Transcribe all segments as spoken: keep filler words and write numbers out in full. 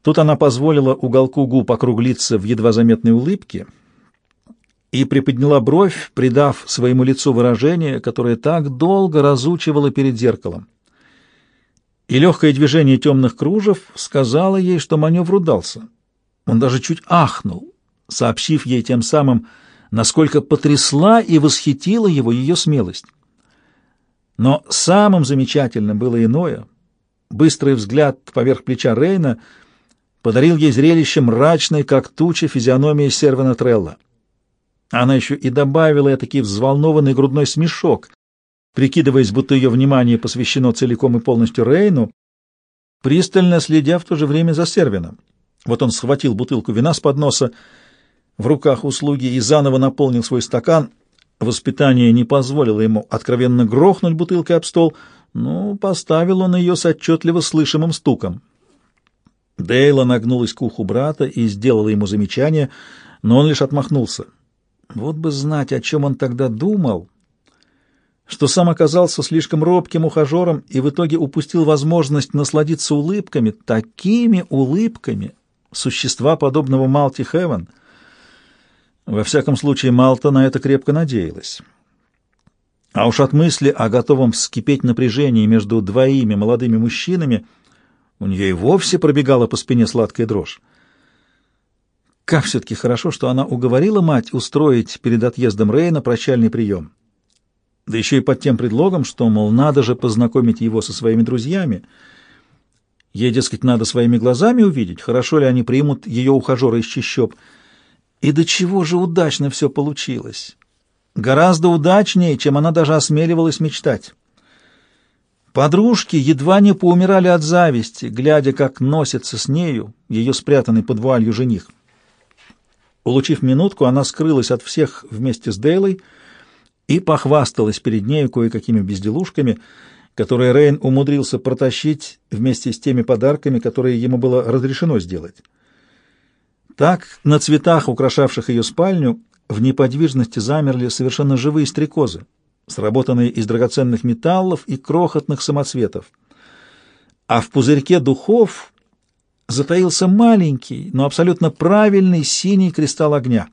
Тут она позволила уголку губ округлиться в едва заметной улыбке и приподняла бровь, придав своему лицу выражение, которое так долго разучивала перед зеркалом. И легкое движение темных кружев сказало ей, что маневр удался. Он даже чуть ахнул, сообщив ей тем самым, насколько потрясла и восхитила его ее смелость. Но самым замечательным было иное. Быстрый взгляд поверх плеча Рейна подарил ей зрелище мрачной, как туча, физиономии Сервена Трелла. Она еще и добавила этакий взволнованный грудной смешок, прикидываясь, будто ее внимание посвящено целиком и полностью Рейну, пристально следя в то же время за Сервином. Вот он схватил бутылку вина с подноса в руках у слуги и заново наполнил свой стакан. Воспитание не позволило ему откровенно грохнуть бутылкой об стол, но поставил он ее с отчетливо слышимым стуком. Дейла нагнулась к уху брата и сделала ему замечание, но он лишь отмахнулся. Вот бы знать, о чем он тогда думал, что сам оказался слишком робким ухажером и в итоге упустил возможность насладиться улыбками, такими улыбками существа, подобного Малти Хевен. Во всяком случае, Малта на это крепко надеялась. А уж от мысли о готовом вскипеть напряжении между двоими молодыми мужчинами у нее и вовсе пробегала по спине сладкая дрожь. Как все-таки хорошо, что она уговорила мать устроить перед отъездом Рейна прощальный прием. Да еще и под тем предлогом, что, мол, надо же познакомить его со своими друзьями. Ей, дескать, надо своими глазами увидеть, хорошо ли они примут ее ухажера из чащоб. И до чего же удачно все получилось. Гораздо удачнее, чем она даже осмеливалась мечтать. Подружки едва не поумирали от зависти, глядя, как носится с нею ее спрятанный под вуалью жених. Улучив минутку, она скрылась от всех вместе с Дейлой и похвасталась перед нею кое-какими безделушками, которые Рейн умудрился протащить вместе с теми подарками, которые ему было разрешено сделать. Так, на цветах, украшавших ее спальню, в неподвижности замерли совершенно живые стрекозы, сработанные из драгоценных металлов и крохотных самоцветов. А в пузырьке духов затаился маленький, но абсолютно правильный синий кристалл огня.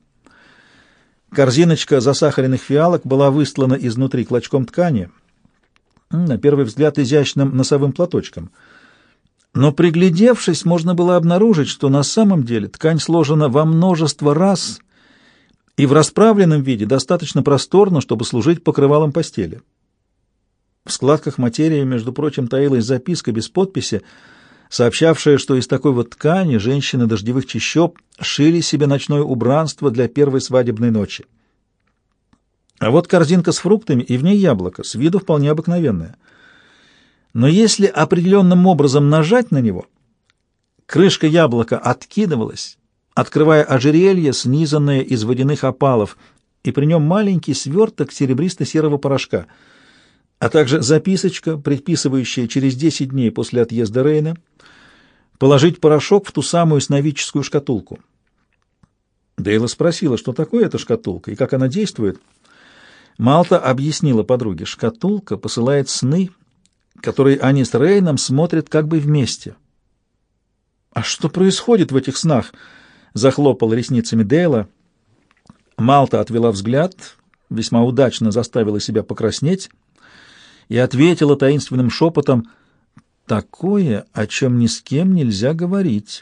Корзиночка засахаренных фиалок была выстлана изнутри клочком ткани, на первый взгляд изящным носовым платочком. Но, приглядевшись, можно было обнаружить, что на самом деле ткань сложена во множество раз и в расправленном виде достаточно просторно, чтобы служить покрывалом постели. В складках материи, между прочим, таилась записка без подписи, сообщавшая, что из такой вот ткани женщины дождевых чащоб шили себе ночное убранство для первой свадебной ночи. А вот корзинка с фруктами, и в ней яблоко, с виду вполне обыкновенное. Но если определенным образом нажать на него, крышка яблока откидывалась, открывая ожерелье, снизанное из водяных опалов, и при нем маленький сверток серебристо-серого порошка, а также записочка, предписывающая через десять дней после отъезда Рейна положить порошок в ту самую сновидческую шкатулку. Дейла спросила, что такое эта шкатулка и как она действует. Малта объяснила подруге: шкатулка посылает сны, которые они с Рейном смотрят как бы вместе. «А что происходит в этих снах?» — захлопала ресницами Дейла. Малта отвела взгляд, весьма удачно заставила себя покраснеть и ответила таинственным шепотом: «Такое, о чем ни с кем нельзя говорить».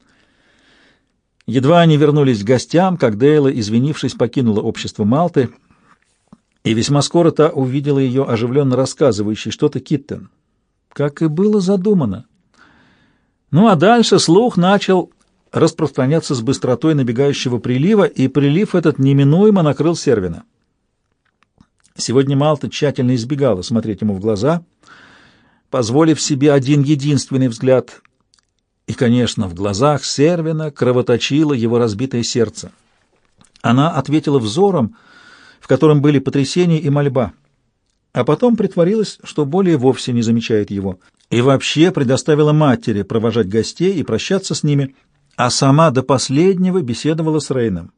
Едва они вернулись к гостям, как Дейла, извинившись, покинула общество Малты, и весьма скоро та увидела ее оживленно рассказывающей что-то Киттен, как и было задумано. Ну а дальше слух начал распространяться с быстротой набегающего прилива, и прилив этот неминуемо накрыл Сервина. Сегодня Малта тщательно избегала смотреть ему в глаза, позволив себе один единственный взгляд, и, конечно, в глазах Сервина кровоточило его разбитое сердце. Она ответила взором, в котором были потрясение и мольба, а потом притворилась, что более вовсе не замечает его, и вообще предоставила матери провожать гостей и прощаться с ними, а сама до последнего беседовала с Рейном.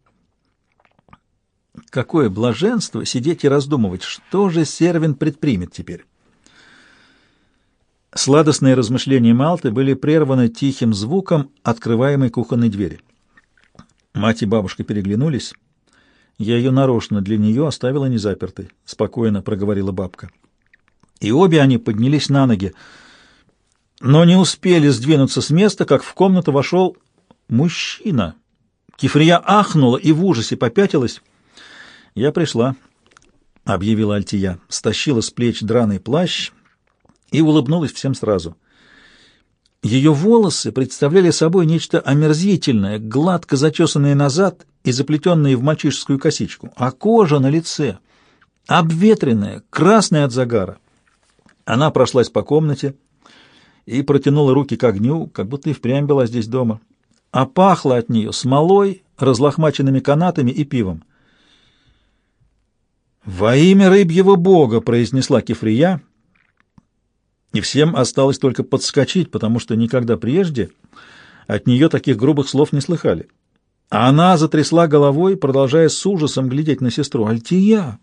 Какое блаженство сидеть и раздумывать, что же Сервин предпримет теперь. Сладостные размышления Малты были прерваны тихим звуком открываемой кухонной двери. Мать и бабушка переглянулись. «Я ее нарочно для нее оставила незапертой», — спокойно проговорила бабка. И обе они поднялись на ноги, но не успели сдвинуться с места, как в комнату вошел мужчина. Кифрия ахнула и в ужасе попятилась. «Я пришла», — объявила Альтия, стащила с плеч драный плащ и улыбнулась всем сразу. Ее волосы представляли собой нечто омерзительное, гладко зачесанные назад и заплетенные в мальчишескую косичку, а кожа на лице обветренная, красная от загара. Она прошлась по комнате и протянула руки к огню, как будто и впрямь была здесь дома, а пахло от нее смолой, разлохмаченными канатами и пивом. «Во имя рыбьего бога!» — произнесла Кифрия, и всем осталось только подскочить, потому что никогда прежде от нее таких грубых слов не слыхали. А она затрясла головой, продолжая с ужасом глядеть на сестру. «Альтия,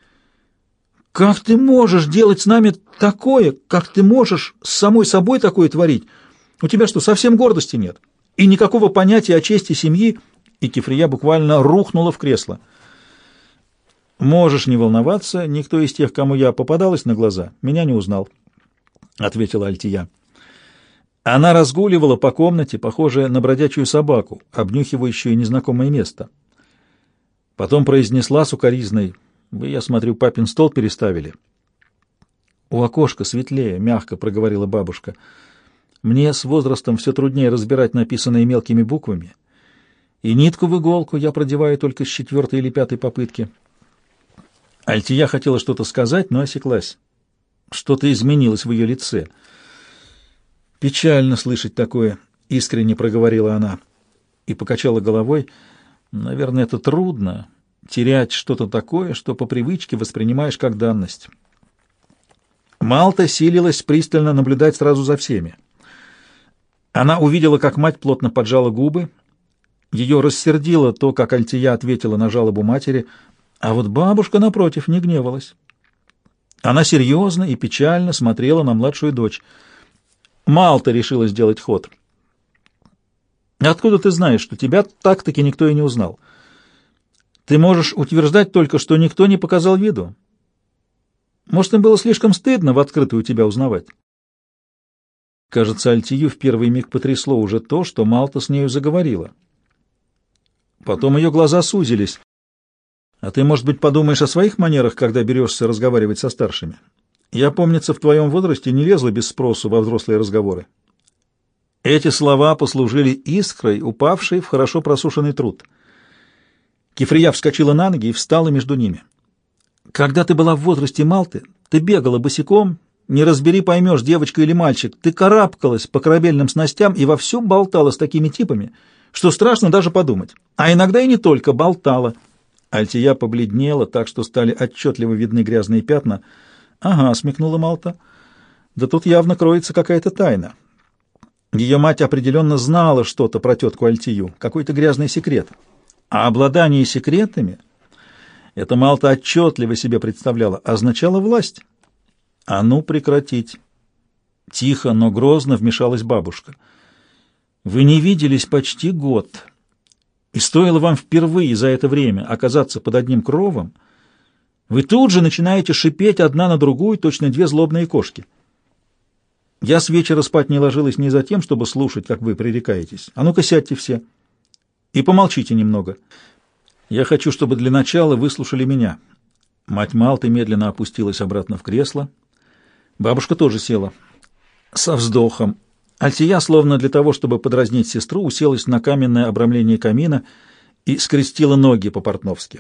как ты можешь делать с нами такое? Как ты можешь с самой собой такое творить? У тебя что, совсем гордости нет? И никакого понятия о чести семьи?» И Кифрия буквально рухнула в кресло. «Можешь не волноваться, никто из тех, кому я попадалась на глаза, меня не узнал», — ответила Альтия. Она разгуливала по комнате, похожая на бродячую собаку, обнюхивающую незнакомое место. Потом произнесла с укоризной: «Вы, я смотрю, папин стол переставили». «У окошка светлее», — мягко проговорила бабушка. «Мне с возрастом все труднее разбирать написанное мелкими буквами, и нитку в иголку я продеваю только с четвертой или пятой попытки». Альтия хотела что-то сказать, но осеклась. Что-то изменилось в ее лице. «Печально слышать такое», — искренне проговорила она и покачала головой. «Наверное, это трудно — терять что-то такое, что по привычке воспринимаешь как данность». Малта силилась пристально наблюдать сразу за всеми. Она увидела, как мать плотно поджала губы. Ее рассердило то, как Альтия ответила на жалобу матери, а вот бабушка, напротив, не гневалась. Она серьезно и печально смотрела на младшую дочь. Малта решила сделать ход. «Откуда ты знаешь, что тебя так-таки никто и не узнал? Ты можешь утверждать только, что никто не показал виду. Может, им было слишком стыдно в открытую тебя узнавать?» Кажется, Альтию в первый миг потрясло уже то, что Малта с нею заговорила. Потом ее глаза сузились. «А ты, может быть, подумаешь о своих манерах, когда берешься разговаривать со старшими? Я, помнится, в твоем возрасте не лезла без спросу во взрослые разговоры». Эти слова послужили искрой, упавшей в хорошо просушенный труд. Кифрия вскочила на ноги и встала между ними. «Когда ты была в возрасте Малты, ты бегала босиком, не разбери, поймешь, девочка или мальчик, ты карабкалась по корабельным снастям и вовсю болтала с такими типами, что страшно даже подумать. А иногда и не только болтала». Альтия побледнела, так что стали отчетливо видны грязные пятна. «Ага», — смекнула Малта, — «да тут явно кроется какая-то тайна». Ее мать определенно знала что-то про тетку Альтию, какой-то грязный секрет. А обладание секретами, это Малта отчетливо себе представляла, означало власть. «А ну, прекратить!» Тихо, но грозно вмешалась бабушка. «Вы не виделись почти год». И стоило вам впервые за это время оказаться под одним кровом, вы тут же начинаете шипеть одна на другую, точно две злобные кошки. Я с вечера спать не ложилась не за тем, чтобы слушать, как вы пререкаетесь. А ну-ка сядьте все и помолчите немного. Я хочу, чтобы для начала выслушали меня». Мать Малты медленно опустилась обратно в кресло. Бабушка тоже села. Со вздохом. Альтия, словно для того, чтобы подразнить сестру, уселась на каменное обрамление камина и скрестила ноги по-портновски.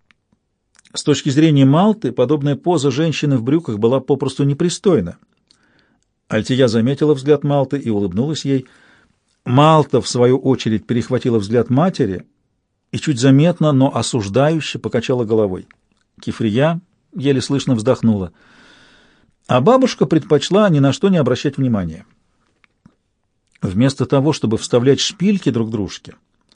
С точки зрения Малты, подобная поза женщины в брюках была попросту непристойна. Альтия заметила взгляд Малты и улыбнулась ей. Малта, в свою очередь, перехватила взгляд матери и чуть заметно, но осуждающе покачала головой. Кифрия еле слышно вздохнула, а бабушка предпочла ни на что не обращать внимания. Вместо того, чтобы вставлять шпильки друг дружке,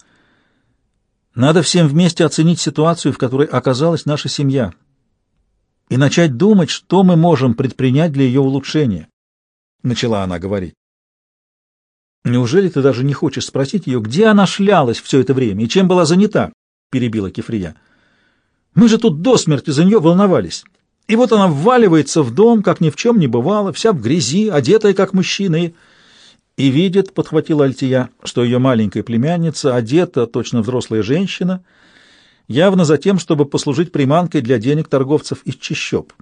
надо всем вместе оценить ситуацию, в которой оказалась наша семья, и начать думать, что мы можем предпринять для ее улучшения. — начала она говорить. «Неужели ты даже не хочешь спросить ее, где она шлялась все это время и чем была занята?» — перебила Кефрия. «Мы же тут до смерти за нее волновались. И вот она вваливается в дом, как ни в чем не бывало, вся в грязи, одетая как мужчина, и...» «И видит», — подхватила Альтия, — «что ее маленькая племянница одета, точно взрослая женщина, явно за тем, чтобы послужить приманкой для денег торговцев из чащоб.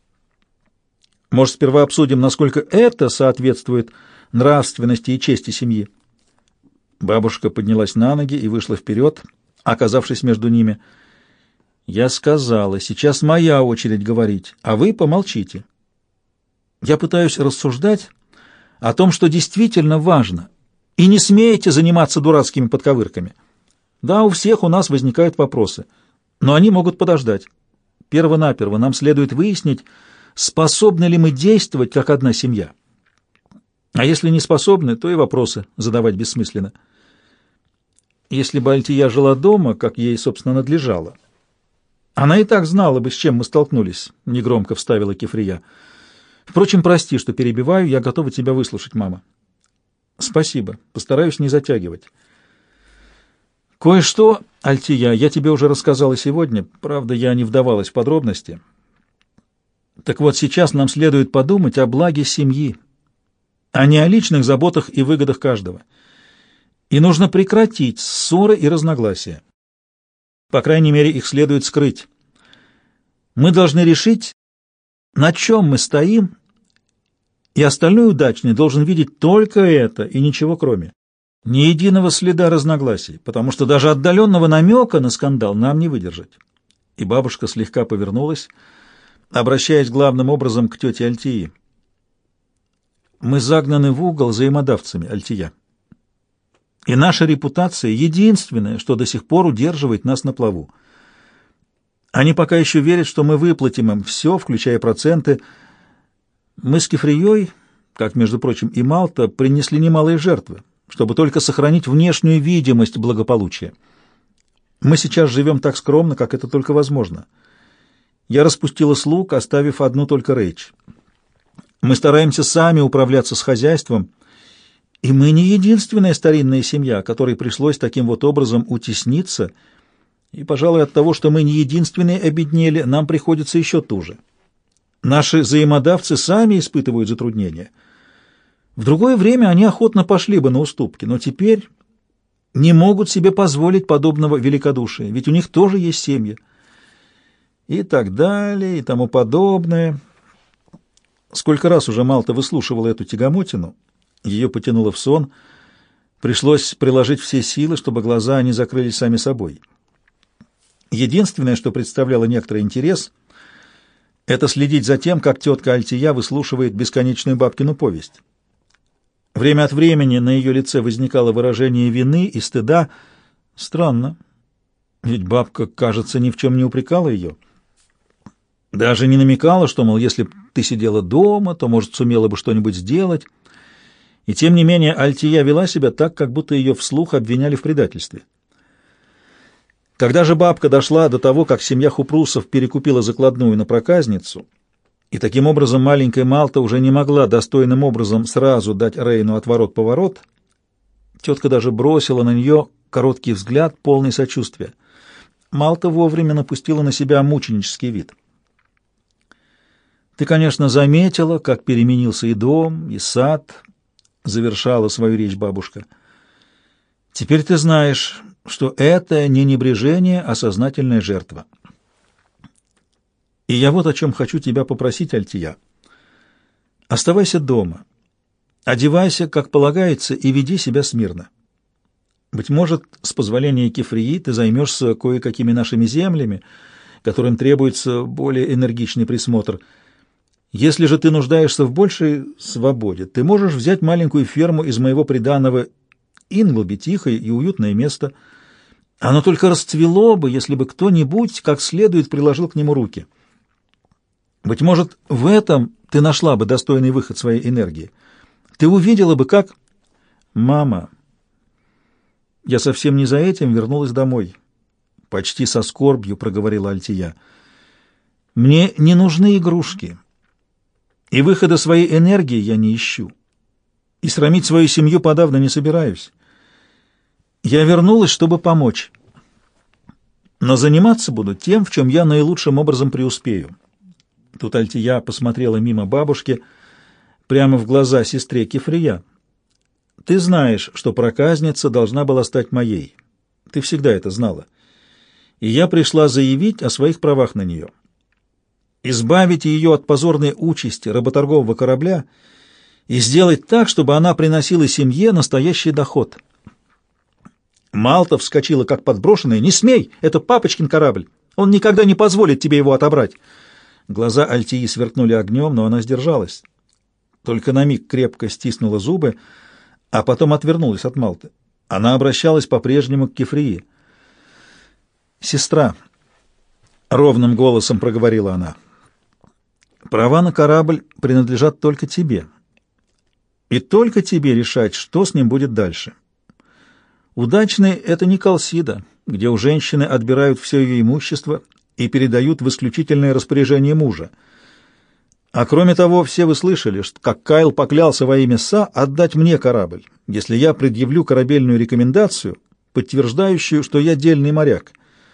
Может, сперва обсудим, насколько это соответствует нравственности и чести семьи?» Бабушка поднялась на ноги и вышла вперед, оказавшись между ними. «Я сказала, сейчас моя очередь говорить, а вы помолчите. Я пытаюсь рассуждать о том, что действительно важно, и не смеете заниматься дурацкими подковырками. Да, у всех у нас возникают вопросы, но они могут подождать. Перво-наперво нам следует выяснить, способны ли мы действовать как одна семья. А если не способны, то и вопросы задавать бессмысленно. Если бы Альтия жила дома, как ей, собственно, надлежало, она и так знала бы, с чем мы столкнулись, — негромко вставила Кефрия. Впрочем, прости, что перебиваю, я готова тебя выслушать, мама. Спасибо, постараюсь не затягивать. Кое-что, Альтия, я тебе уже рассказала сегодня, правда, я не вдавалась в подробности. Так вот, сейчас нам следует подумать о благе семьи, а не о личных заботах и выгодах каждого. И нужно прекратить ссоры и разногласия. По крайней мере, их следует скрыть. Мы должны решить, на чем мы стоим, и остальной удачный должен видеть только это и ничего кроме. Ни единого следа разногласий, потому что даже отдаленного намека на скандал нам не выдержать. И бабушка слегка повернулась, обращаясь главным образом к тете Альтии. Мы загнаны в угол взаимодавцами, Альтия. И наша репутация — единственное, что до сих пор удерживает нас на плаву. Они пока еще верят, что мы выплатим им все, включая проценты. Мы с Кефрией, как, между прочим, и Малта, принесли немалые жертвы, чтобы только сохранить внешнюю видимость благополучия. Мы сейчас живем так скромно, как это только возможно. Я распустила слуг, оставив одну только Рейч. Мы стараемся сами управляться с хозяйством, и мы не единственная старинная семья, которой пришлось таким вот образом утесниться, и, пожалуй, от того, что мы не единственные обеднели, нам приходится еще туже. Наши взаимодавцы сами испытывают затруднения. В другое время они охотно пошли бы на уступки, но теперь не могут себе позволить подобного великодушия, ведь у них тоже есть семьи. И так далее, и тому подобное. Сколько раз уже Малта выслушивала эту тягомотину, ее потянуло в сон, пришлось приложить все силы, чтобы глаза не закрылись сами собой. Единственное, что представляло некоторый интерес, это следить за тем, как тетка Альтия выслушивает бесконечную бабкину повесть. Время от времени на ее лице возникало выражение вины и стыда. Странно, ведь бабка, кажется, ни в чем не упрекала ее. Даже не намекала, что, мол, если б ты сидела дома, то, может, сумела бы что-нибудь сделать. И тем не менее Альтия вела себя так, как будто ее вслух обвиняли в предательстве. Когда же бабка дошла до того, как семья Хупрусов перекупила закладную на проказницу, и таким образом маленькая Малта уже не могла достойным образом сразу дать Рейну отворот-поворот, тетка даже бросила на нее короткий взгляд, полный сочувствия. Малта вовремя напустила на себя мученический вид. «Ты, конечно, заметила, как переменился и дом, и сад», — завершала свою речь бабушка. «Теперь ты знаешь, что это не небрежение, а сознательная жертва. И я вот о чем хочу тебя попросить, Альтия. Оставайся дома, одевайся, как полагается, и веди себя смирно. Быть может, с позволения Кефрии ты займешься кое-какими нашими землями, которым требуется более энергичный присмотр. Если же ты нуждаешься в большей свободе, ты можешь взять маленькую ферму из моего приданого Инглби, тихое и уютное место. Оно только расцвело бы, если бы кто-нибудь как следует приложил к нему руки. Быть может, в этом ты нашла бы достойный выход своей энергии. Ты увидела бы, как... Мама, я совсем не за этим вернулась домой. Почти со скорбью проговорила Альтия. Мне не нужны игрушки. И выхода своей энергии я не ищу. И срамить свою семью подавно не собираюсь. Я вернулась, чтобы помочь. Но заниматься буду тем, в чем я наилучшим образом преуспею. Тут Альтия посмотрела мимо бабушки прямо в глаза сестре Кефрия. Ты знаешь, что проказница должна была стать моей. Ты всегда это знала. И я пришла заявить о своих правах на нее. Избавить ее от позорной участи работоргового корабля и сделать так, чтобы она приносила семье настоящий доход. Малта вскочила, как подброшенная. «Не смей! Это папочкин корабль! Он никогда не позволит тебе его отобрать!» Глаза Альтии сверкнули огнем, но она сдержалась. Только на миг крепко стиснула зубы, а потом отвернулась от Малты. Она обращалась по-прежнему к Кефрии. «Сестра», — ровным голосом проговорила она, — «права на корабль принадлежат только тебе. И только тебе решать, что с ним будет дальше. Удачный — это не Колсида, где у женщины отбирают все ее имущество и передают в исключительное распоряжение мужа. А кроме того, все вы слышали, что как Кайл поклялся во имя Са отдать мне корабль, если я предъявлю корабельную рекомендацию, подтверждающую, что я дельный моряк.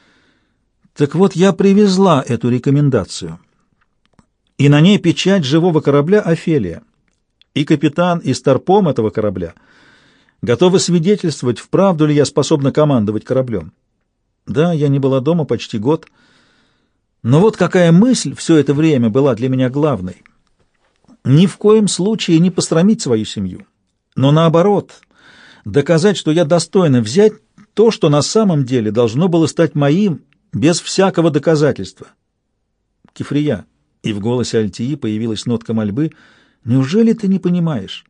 Так вот, я привезла эту рекомендацию, и на ней печать живого корабля «Офелия». И капитан, и старпом этого корабля готовы свидетельствовать, вправду ли я способна командовать кораблем. Да, я не была дома почти год, но вот какая мысль все это время была для меня главной. Ни в коем случае не посрамить свою семью, но наоборот, доказать, что я достойна взять то, что на самом деле должно было стать моим, без всякого доказательства. Кефрия, и в голосе Альтии появилась нотка мольбы, неужели ты не понимаешь?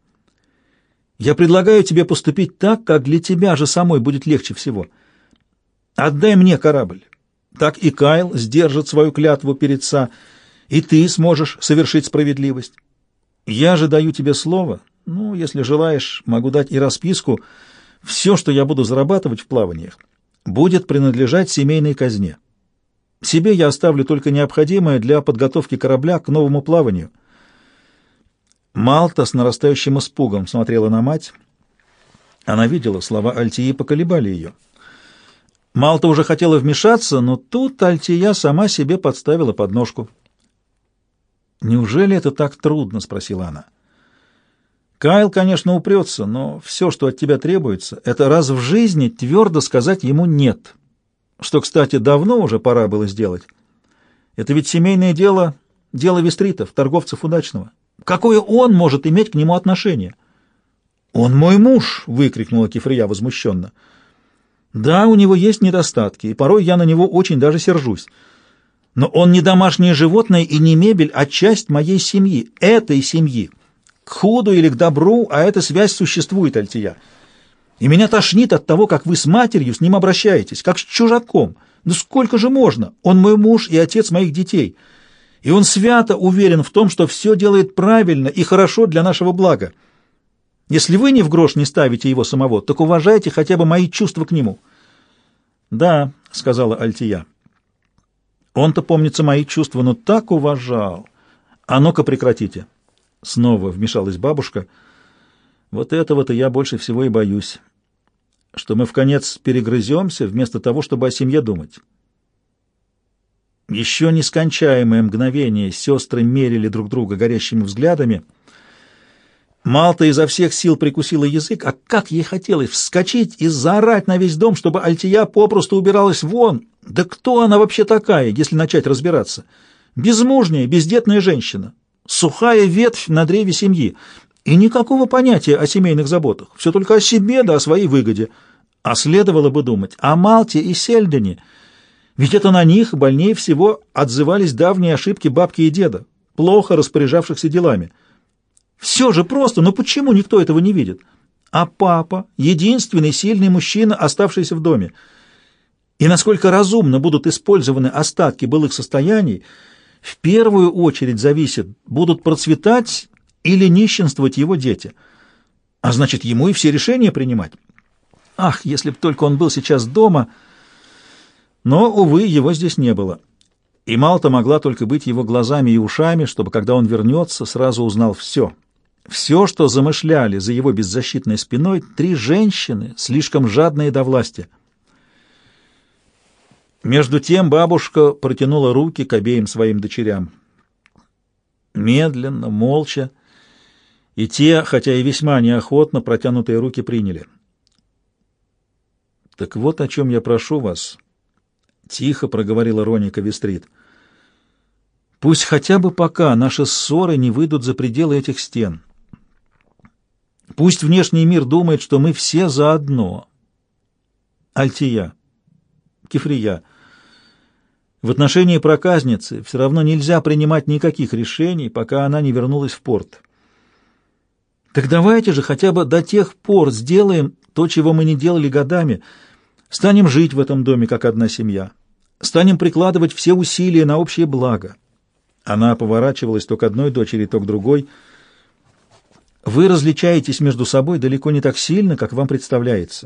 Я предлагаю тебе поступить так, как для тебя же самой будет легче всего. Отдай мне корабль. Так и Кайл сдержит свою клятву перед Са, и ты сможешь совершить справедливость. Я же даю тебе слово, ну, если желаешь, могу дать и расписку, все, что я буду зарабатывать в плаваниях, будет принадлежать семейной казне. Себе я оставлю только необходимое для подготовки корабля к новому плаванию. Малта с нарастающим испугом смотрела на мать. Она видела, слова Альтии поколебали ее. Малта уже хотела вмешаться, но тут Альтия сама себе подставила подножку. «Неужели это так трудно?» — спросила она. «Кайл, конечно, упрется, но все, что от тебя требуется, это раз в жизни твердо сказать ему «нет», что, кстати, давно уже пора было сделать. Это ведь семейное дело, дело вестритов, торговцев удачного. Какое он может иметь к нему отношение?» «Он мой муж!» — выкрикнула Кефрия возмущенно. «Да, у него есть недостатки, и порой я на него очень даже сержусь. Но он не домашнее животное и не мебель, а часть моей семьи, этой семьи. К худу или к добру, а эта связь существует, Альтия. И меня тошнит от того, как вы с матерью с ним обращаетесь, как с чужаком. Ну сколько же можно? Он мой муж и отец моих детей. И он свято уверен в том, что все делает правильно и хорошо для нашего блага. Если вы ни в грош не ставите его самого, так уважайте хотя бы мои чувства к нему». «Да», — сказала Альтия. «Он-то, помнится, мои чувства, но так уважал. А ну-ка прекратите». Снова вмешалась бабушка. «Вот этого-то я больше всего и боюсь, что мы вконец перегрыземся вместо того, чтобы о семье думать». Еще нескончаемое мгновение сестры мерили друг друга горящими взглядами. Малта изо всех сил прикусила язык, а как ей хотелось вскочить и заорать на весь дом, чтобы Альтия попросту убиралась вон. Да кто она вообще такая, если начать разбираться? Безмужняя, бездетная женщина, сухая ветвь на древе семьи, и никакого понятия о семейных заботах, все только о себе да о своей выгоде. А следовало бы думать о Малте и Сельдене, ведь это на них больнее всего отзывались давние ошибки бабки и деда, плохо распоряжавшихся делами. Все же просто, но почему никто этого не видит? А папа — единственный сильный мужчина, оставшийся в доме. И насколько разумно будут использованы остатки былых состояний, в первую очередь зависит, будут процветать или нищенствовать его дети. А значит, ему и все решения принимать. Ах, если б только он был сейчас дома! Но, увы, его здесь не было. и Малта могла только быть его глазами и ушами, чтобы, когда он вернется, сразу узнал все. Все, что замышляли за его беззащитной спиной три женщины, слишком жадные до власти. Между тем бабушка протянула руки к обеим своим дочерям. Медленно, молча, и те, хотя и весьма неохотно, протянутые руки приняли. «Так вот о чем я прошу вас», — тихо проговорила Роника Вестрит. «Пусть хотя бы пока наши ссоры не выйдут за пределы этих стен. Пусть внешний мир думает, что мы все заодно. Альтия, Кефрия, в отношении проказницы все равно нельзя принимать никаких решений, пока она не вернулась в порт. Так давайте же хотя бы до тех пор сделаем то, чего мы не делали годами. Станем жить в этом доме, как одна семья. Станем прикладывать все усилия на общее благо». Она поворачивалась то к одной дочери, то к другой. «Вы различаетесь между собой далеко не так сильно, как вам представляется.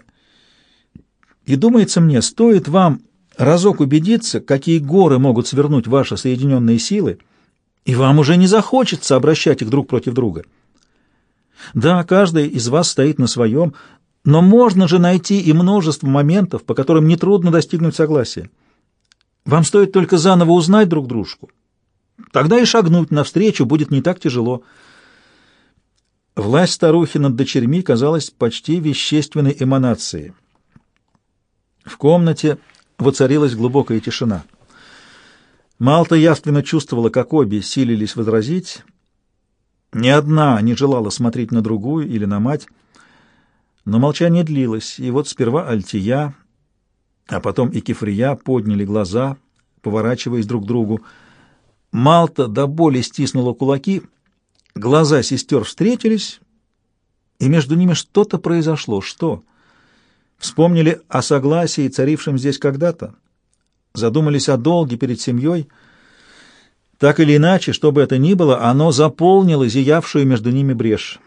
И, думается мне, стоит вам разок убедиться, какие горы могут свернуть ваши соединенные силы, и вам уже не захочется обращать их друг против друга. Да, каждый из вас стоит на своем, но можно же найти и множество моментов, по которым нетрудно достигнуть согласия. Вам стоит только заново узнать друг дружку. Тогда и шагнуть навстречу будет не так тяжело». Власть старухи над дочерьми казалась почти вещественной эманацией. В комнате воцарилась глубокая тишина. Малта явственно чувствовала, как обе силились возразить. Ни одна не желала смотреть на другую или на мать. Но молчание длилось, и вот сперва Альтия, а потом и Кефрия подняли глаза, поворачиваясь друг к другу. Малта до боли стиснула кулаки, глаза сестер встретились, и между ними что-то произошло. Что? Вспомнили о согласии, царившем здесь когда-то? Задумались о долге перед семьей? Так или иначе, что бы это ни было, оно заполнило зиявшую между ними брешь.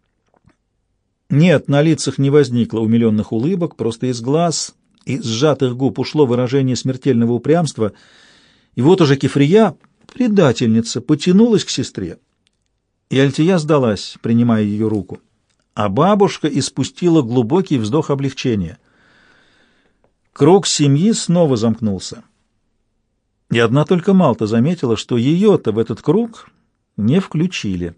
Нет, на лицах не возникло умиленных улыбок, просто из глаз и сжатых губ ушло выражение смертельного упрямства, и вот уже Кефрия, предательница, потянулась к сестре, и Альтия сдалась, принимая ее руку, а бабушка испустила глубокий вздох облегчения. Круг семьи снова замкнулся, и одна только Малта заметила, что ее-то в этот круг не включили.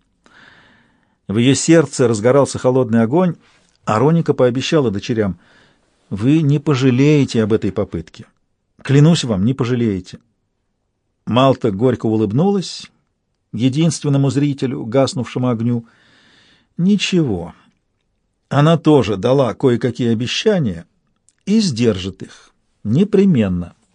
В ее сердце разгорался холодный огонь, а Роника пообещала дочерям: «Вы не пожалеете об этой попытке. Клянусь вам, не пожалеете». Малта горько улыбнулась единственному зрителю, гаснувшему огню. Ничего, она тоже дала кое-какие обещания и сдержит их непременно.